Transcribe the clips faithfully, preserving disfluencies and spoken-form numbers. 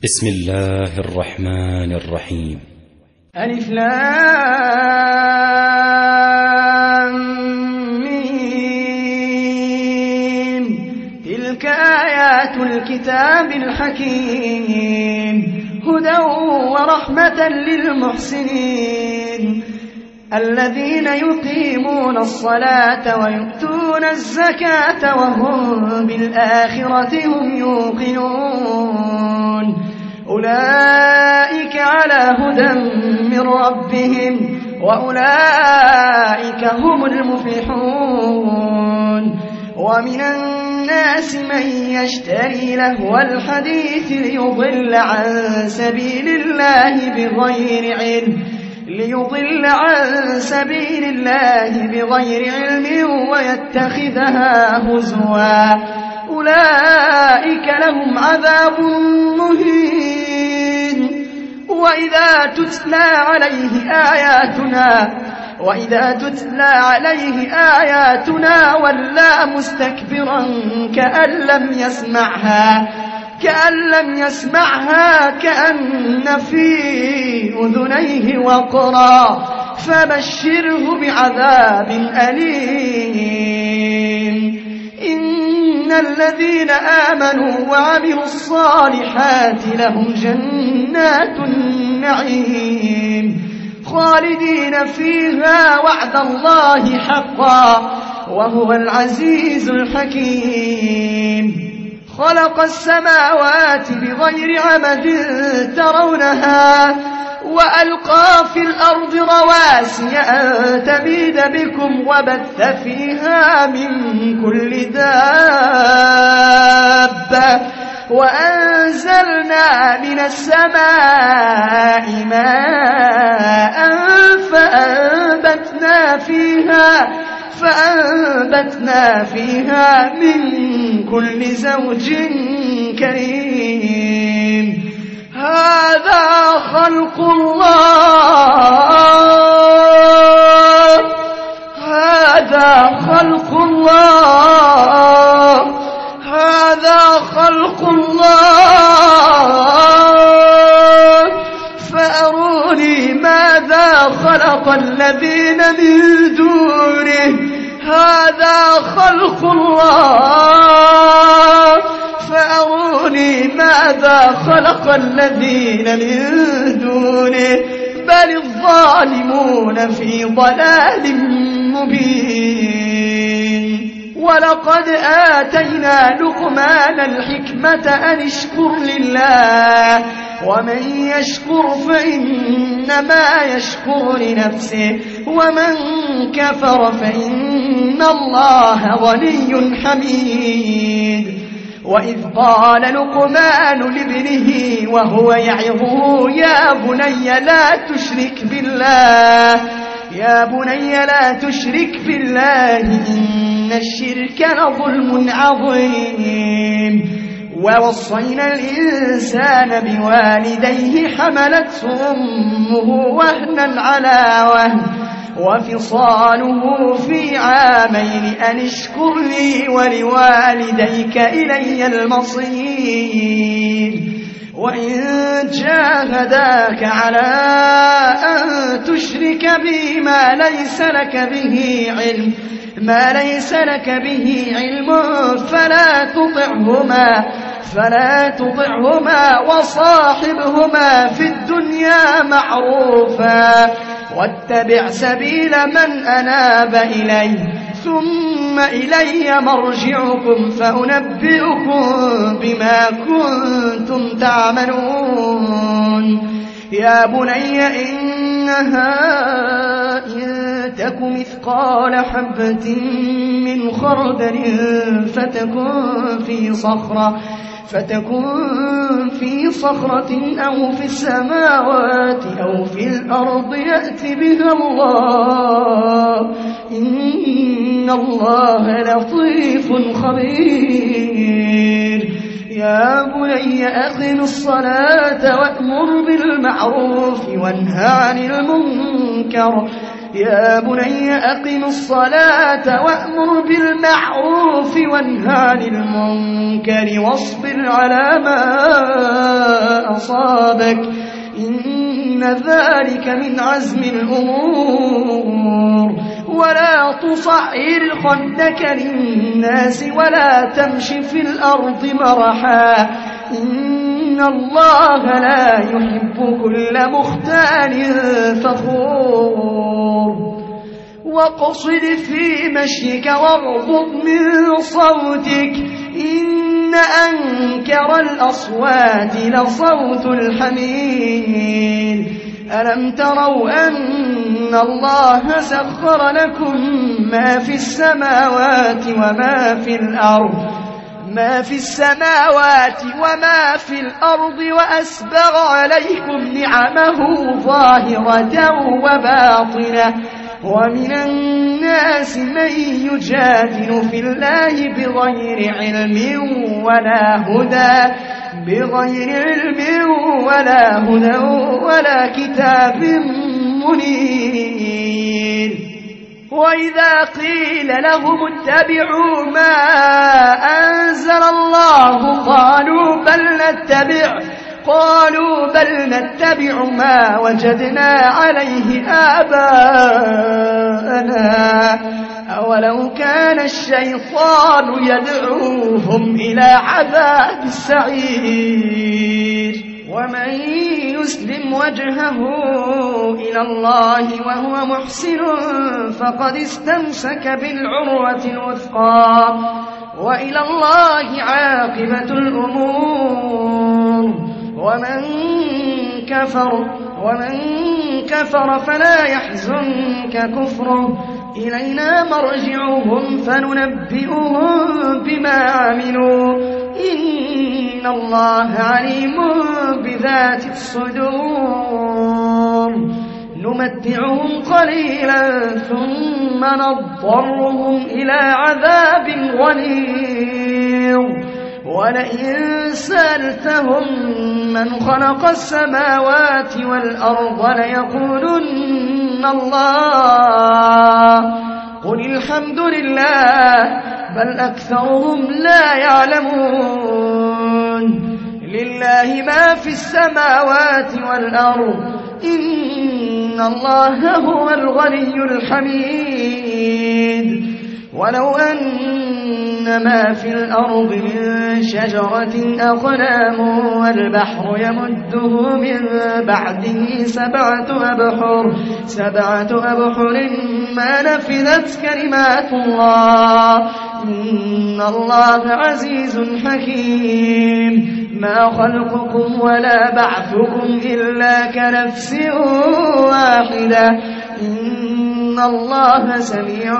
بسم الله الرحمن الرحيم. ألف لام ميم. تلك آيات الكتاب الحكيم هدى ورحمة للمحسنين الذين يقيمون الصلاة ويؤتون الزكاة وهم بالآخرة هم يوقنون أولئك على هدى من ربهم وأولئك هم المفلحون. ومن الناس من يشتري لهو الحديث ليضل عن سبيل الله بغير علم ليضل عن سبيل الله بغير علم ويتخذها هزوا أولئك لهم عذاب مهين. وإذا تتلى عليه آياتنا وإذا تتلى عليه آياتنا ولى مستكبرا كأن لم يسمعها كأن لم يسمعها كأن في أذنيه وقرا فبشره بعذاب أليم. إن الذين آمنوا وعملوا الصالحات لهم جنات النعيم خالدين فيها وعد الله حقا وهو العزيز الحكيم. خلق السماوات بغير عمد ترونها وألقى في الأرض رواسي أن تميد بكم وبث فيها من كل دابة وأنزلنا من السماء ماء فأنبتنا فيها فأنبتنا فيها من كل زوج كريم. هذا خلق الله هذا خلق الله هذا خلق الله فأروني ماذا خلق الذين من دونه هذا خلق الله فأروني ماذا خلق الذين من دونه بل الظالمون في ضلال مبين. ولقد آتينا لقمان الحكمة أن اشكر لله ومن يشكر فإنما يشكر لنفسه ومن كفر فإن الله غني حميد. وإذ قال لقمان لابنه وهو يعظه يا بني لا تشرك بالله يا بني لا تشرك بالله إن الشرك لظلم عظيم. ووصينا الإنسان بوالديه حملته أمه وهنا على وهن وفصاله في عامين أن اشكر لي ولوالديك إلي المصير. وإن جاهداك على أن تشرك بي ما ليس لك به علم ما ليس لك به علم فلا تطعهما فلا تطعهما وصاحبهما في الدنيا معروفا واتبع سبيل من أناب إلي ثم إلي مرجعكم فأنبئكم بما كنتم تعملون. يا بني إنها إن تك مثقال حبة من خردل فتكن في صخرة فتكن في صخرة أو في السماوات أو في الأرض يأت بها الله إن الله لطيف خبير. يا بني أقم الصلاة وأمر بالمعروف وانه عن المنكر يا بني أقم الصلاة وأمر بالمعروف وانه عن المنكر واصبر على ما أصابك إن ذلك من عزم الأمور ولا تصعر خدك للناس ولا تمش في الأرض مرحا إن الله لا يحب كل مختال فخور واقصد في مشيك واغضض من صوتك إن أنكر الأصوات لصوت الحمير ألم تروا أن الله سخر لكم ما في السماوات وما في الأرض ما في السماوات وما في الأرض وأسبغ عليكم نعمه ظاهرة وباطنة ومن الناس من يجادل في الله بغير علم ولا هدى بغير علم ولا هدى ولا كتاب منير وإذا قيل لهم اتبعوا ما أنزل الله قالوا بل نتبع قالوا بل نتبع ما وجدنا عليه آباءنا أولو كان الشيطان يدعوهم إلى عذاب السعير ومن يسلم وجهه إلى الله وهو محسن فقد استمسك بالعروة الوثقى وإلى الله عاقبة الأمور ومن كفر ومن كفر فلا يحزنك كفره إلينا مرجعهم فننبئهم بما عملوا إن الله عليم بذات الصدور نمتعهم قليلا ثم نضطرهم إلى عذاب غليظ ولئن سألتهم من خلق السماوات والأرض ليقولن الله قل الحمد لله بل أكثرهم لا يعلمون لله ما في السماوات والأرض إن الله هو الغني الحميد ولو أن ما في الأرض من شجرة أقلام والبحر يمده من بعده سبعة أبحر سبعة أبحر ما نفذت كلمات الله إن الله عزيز حكيم ما خلقكم ولا بعثكم إلا كنفس واحدة إن الله سميع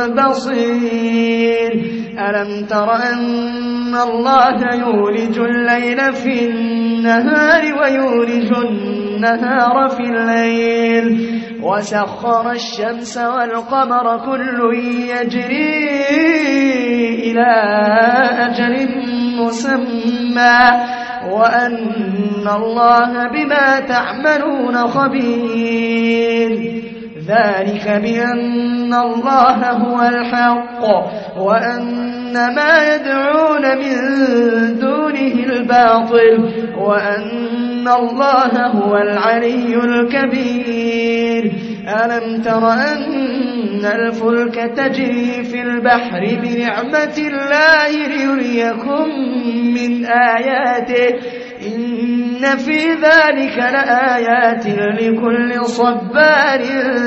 بصير ألم تر أن الله يولج الليل في النهار ويولج النهار في الليل وسخر الشمس والقمر كل يجري إلى أجل مسمى وأن الله بما تعملون خبير ذلك بأن الله هو الحق وأن ما يدعون من دونه الباطل وأن الله هو العلي الكبير ألم تر أن الفلك تجري في البحر بنعمة الله ليريكم من آياته إن في ذلك لآيات لكل صبار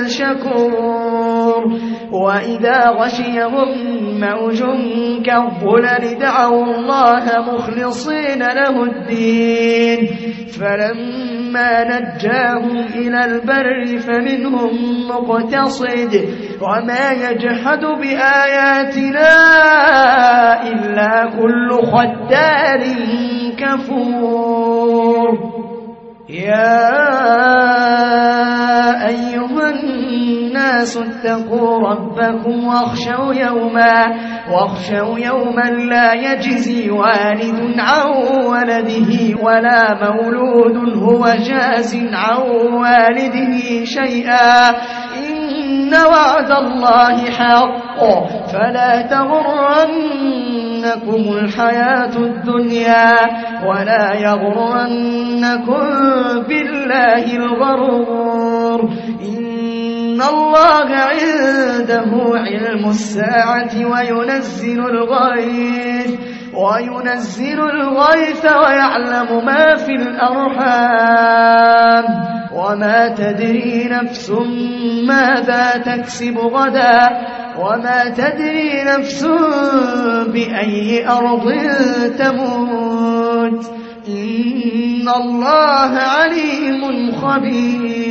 شكور وإذا غشيهم موج كالظلل دعوا الله مخلصين له الدين فلما نجاهم إلى البر فمنهم مقتصد وما يجحد بآياتنا إلا كل ختار كفور يا أيها الناس اتقوا ربكم واخشوا يوما واخشوا يوما لا يجزي والد عن ولده ولا مولود هو جاز عن والده شيئا إن وعد الله حق فلا تغرنكم الحياة الدنيا ولا يغرنكم بالله الغرور إن الله عنده علم الساعة وينزل الغيث وينزل الغيث ويعلم ما في الأرحام وما تدري نفس ماذا تكسب غدا وما تدري نفس بأي أرض تموت إن الله عليم خبير